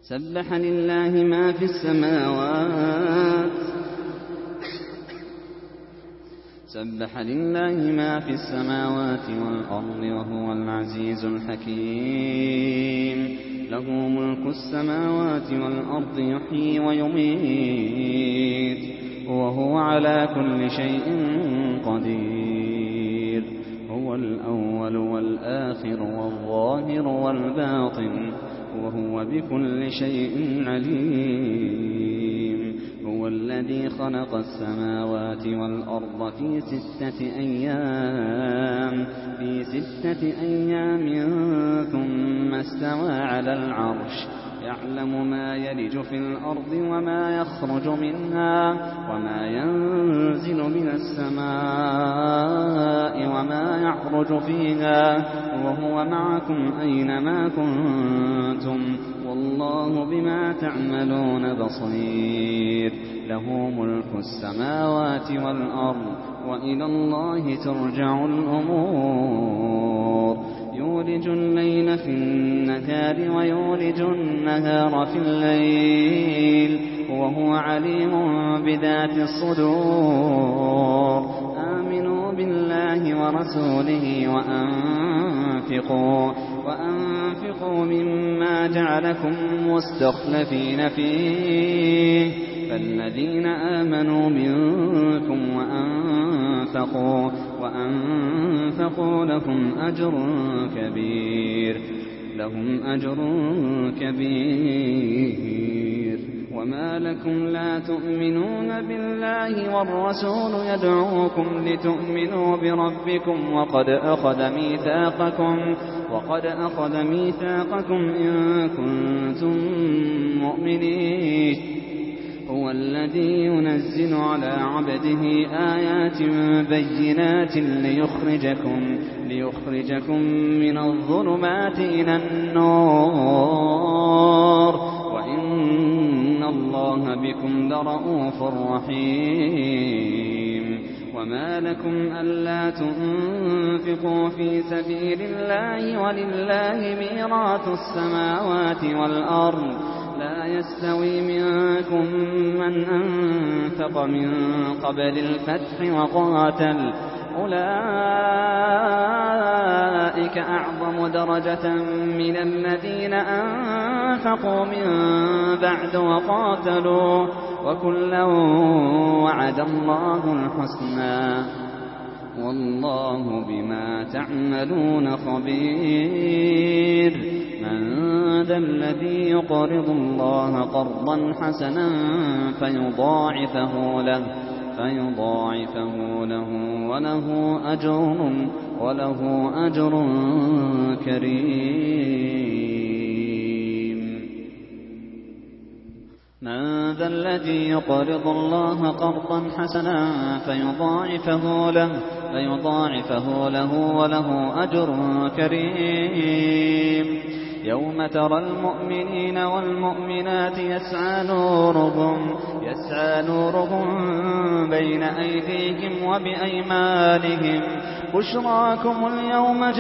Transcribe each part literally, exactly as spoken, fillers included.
سبح لله ما في السماوات سبح لله ما في السماوات والأرض وهو العزيز الحكيم. له ملك السماوات والأرض يحيي ويميت وهو على كل شيء قدير. هو الأول والآخر والظاهر والباطن وهو بكل شيء عليم. هو الذي خلق السماوات والأرض في ستة أيام في ستة أيام ثم استوى على العرش يعلم ما يلج في الأرض وما يخرج منها وما ينزل من السماء وما يعرج فيها وهو معكم أينما كنتم والله بما تعملون بصير. له ملك السماوات والأرض وإلى الله ترجع الأمور. يولج الليل في النهار ويولج النهار في الليل وهو عليم بذات الصدور. آمنوا بالله ورسوله وأنفقوا وأنفقوا مما جعلكم مستخلفين فيه. فالذين آمنوا منكم وأنفقوا وأنفقوا لهم أجر كبير لهم أجر كبير. وما لكم لا تؤمنون بالله والرسول يدعوكم لتؤمنوا بربكم وقد أخذ ميثاقكم وقد أخذ ميثاقكم إن كنتم مؤمنين. هو الذي ينزل على عبده آيات بينات ليخرجكم ليخرجكم من الظلمات إلى النور وإن الله بكم لرءوف رحيم. وما لكم ألا تنفقوا في سبيل الله ولله ميراث السماوات والأرض لا يستوي منكم من أنفق من قبل الفتح وقاتل أولئك أعظم درجة من الذين أنفقوا من بعد وقاتلوا وكلا وعد الله الحسنى والله بما تعملون خبير. من ذا الذي يقرض الله قرضا حسنا فيضاعفه له فيضاعفه له وله أجر وله أجر كريم. من ذا الذي يقرض الله قرضا حسنا فيضاعفه له فيضاعفه له وله أجر كريم. يوم ترى المؤمنين والمؤمنات يسعى نورهم يسعى نورهم بين أيديهم وبأيمانهم بشراكم اليوم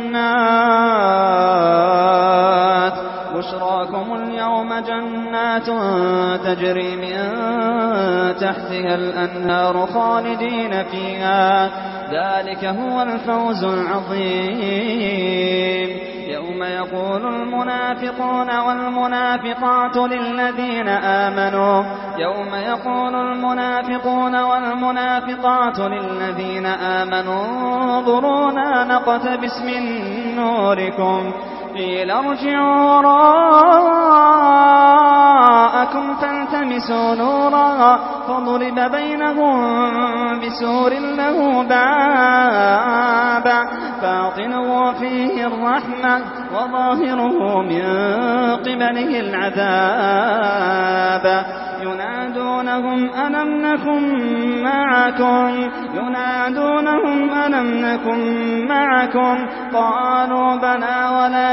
جنات بشراكم اليوم جنات تجري من تحتها الأنهار خالدين فيها ذلك هو الفوز العظيم. يوم يقول المنافقون والمنافقات للذين آمنوا يوم يقول المنافقون والمنافقات للذين آمنوا انظرونا نقتبس من نوركم قيل ارجعوا وراءكم فالتمسوا نورا فضرب بينهم بسور له باب باطنه فيه الرحمة وظاهره من قبله العذاب. ينادونهم ألم نكن معكم ينادونهم ألم نكن معكم قالوا بلى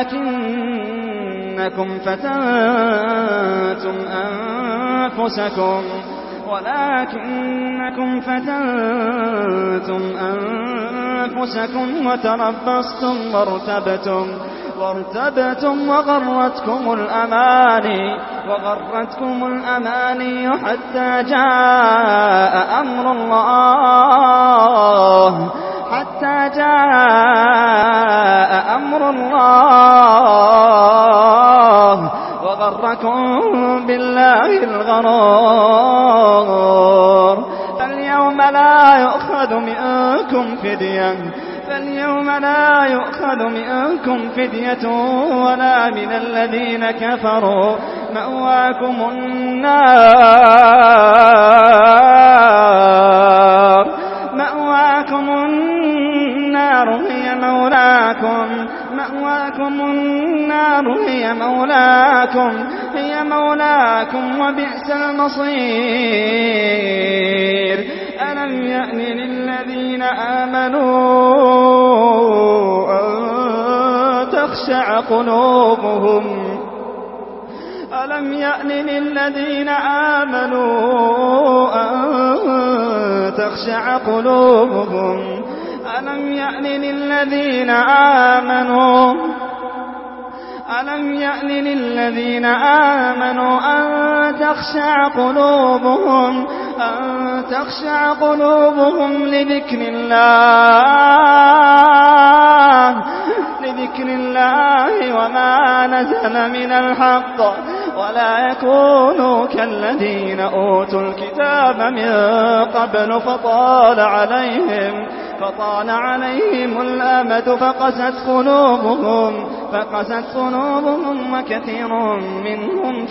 ولكنكم فتنتم أنفسكم ولكنكم فتنتم أنفسكم وتربصتم وارتبتم وارتبتم وغرتكم الأماني وغرتكم الأماني حتى جاء أمر الله حتى جاء أمر الله وغركم بالله الغرور. فاليوم لا يؤخذ منكم فدية فاليوم لا يؤخذ منكم فدية ولا من الذين كفروا مأواكم النار مأواكم النار هي مولاكم مأواكم النار هي مولاكم هي مولاكم وبئس المصير. ألم يأن للذين آمنوا أن تخشع قلوبهم ألم يأن للذين آمنوا أن تخشع قلوبهم ألم يأن للذين آمنوا ألم يأن للذين آمنوا أن تخشع قلوبهم أن تخشع قلوبهم لذكر الله لذكر الله وما نزل من الحق ولا يكونوا كالذين أوتوا الكتاب من قبل فطال عليهم فطال عليهم الأمد فقست قلوبهم فقست قلوبهم وكثير منهم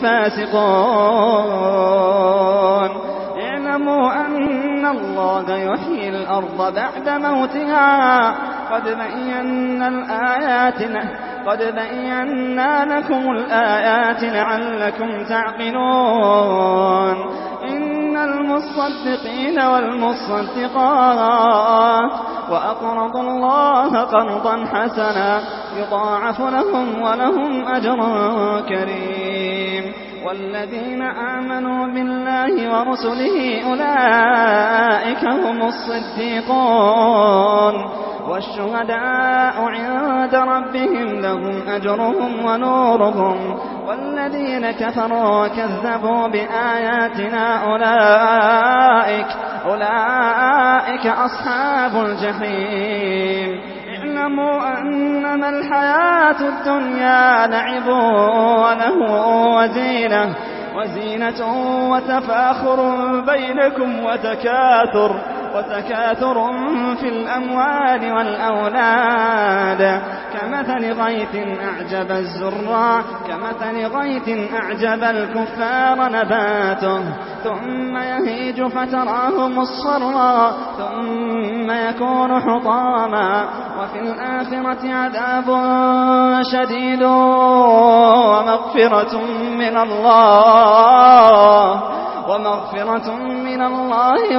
فاسقون. اعلموا أن الله يحيي الأرض بعد موتها قد بينا الآيات قد بينا لكم الآيات لعلكم تعقلون. إن المصدقين والمصدقات وأقرضوا الله قرضا حسنا يضاعف لهم ولهم أجر كريم. والذين آمنوا بالله ورسله أولئك هم الصديقون والشهداء عند ربهم لهم أجرهم ونورهم. والذين كفروا وكذبوا بآياتنا أولئك أولئك أصحاب الجحيم. اعلموا أنما الحياة الدنيا لعب ولهو وزينة وزينة وتفاخر بينكم وتكاثر وتكاثر في الأموال والأولاد كمثل غيث أعجب الزراع كمثل غيث أعجب الكفار نباته ثم يهيج فتراه مصفرا ثم يكون حطاما وفي الآخرة عذاب شديد ومغفرة من الله ومغفرة من الله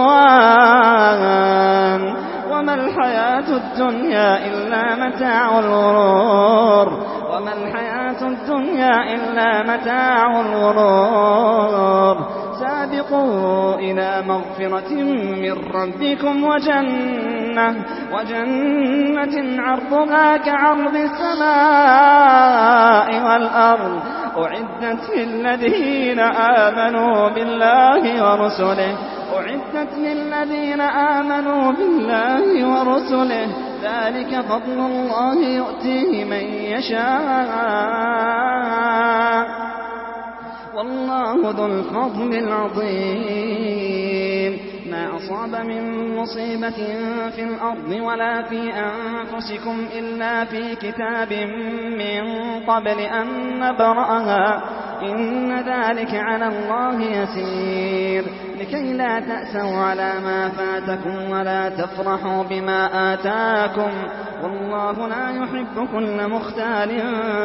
ورضوان وما الحياة الدنيا إلا متاع الغرور وما الحياة الدنيا إلا متاع الغرور. سابقوا إلى مغفرة من ربكم وجنة وجنة عرضها كعرض السماء والأرض أعدت للذين آمنوا بالله ورسله أعدت للذين آمنوا بالله ورسله ذلك فضل الله يؤتيه من يشاء والله ذو الفضل العظيم. ما أصاب من مصيبة في الأرض ولا في أنفسكم إلا في كتاب من قبل أن نبرأها إن ذلك على الله يسير. لكي لا تأسوا على ما فاتكم ولا تفرحوا بما آتاكم والله لا يحب كل مختال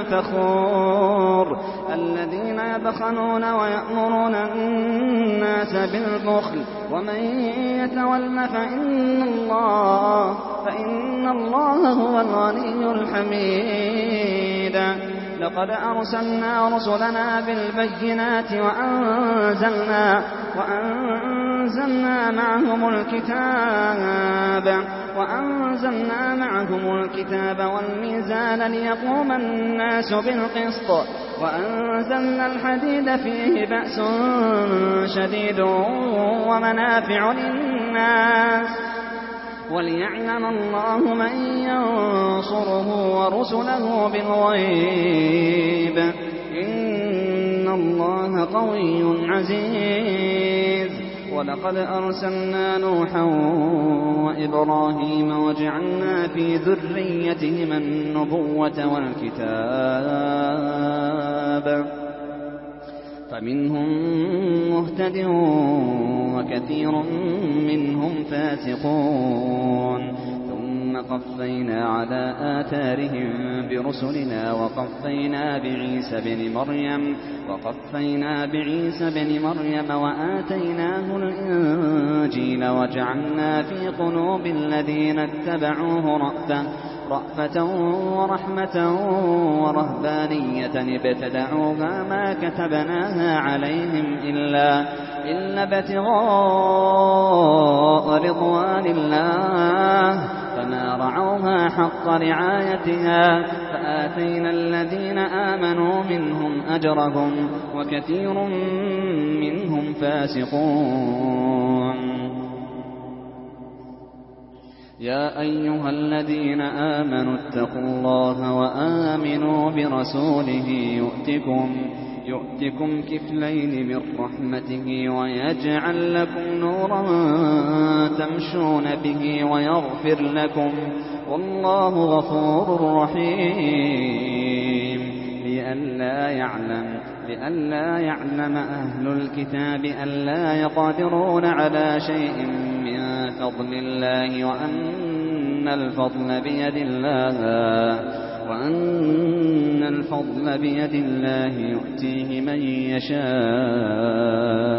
فخور. الذين يبخلون ويأمرون الناس بالبخل ومن يتول فإن الله فإن الله هو الغني الحميد. لقد أرسلنا رسلنا بالبينات وأنزلنا وأنزلنا وأنزلنا معهم الكتاب وأنزلنا معهم الكتاب والميزان ليقوم الناس بالقسط وأنزلنا الحديد فيه بأس شديد ومنافع للناس وليعلم الله من ينصره ورسله بالغيب إن الله قوي عزيز. ولقد أرسلنا نوحا وإبراهيم وجعلنا في ذريتهما النبوة والكتاب فمنهم مهتد وكثير منهم فاسقون ثم قفينا على آثارهم برسلنا وقفينا بعيسى بن مريم وقفينا بعيسى بن مريم وآتيناه الإنجيل وجعلنا في قلوب الذين اتبعوه رأفة رأفة ورحمة ورهبانية ابتدعوها ما كتبناها عليهم إلا, إلا ابتغاء رضوان الله فما رعوها حق رعايتها فآتينا الذين آمنوا منهم أجرهم وكثير منهم فاسقون. يا أيها الذين آمنوا اتقوا الله وآمنوا برسوله يؤتكم, يؤتكم كفلين من رحمته ويجعل لكم نورا تمشون به ويغفر لكم والله غفور رحيم. لئلا يعلم, لئلا يعلم أهل الكتاب ألا يقدرون على شيء من فضل الله وأن الفضل بيد الله وأن الفضل بيد الله يؤتيه من يشاء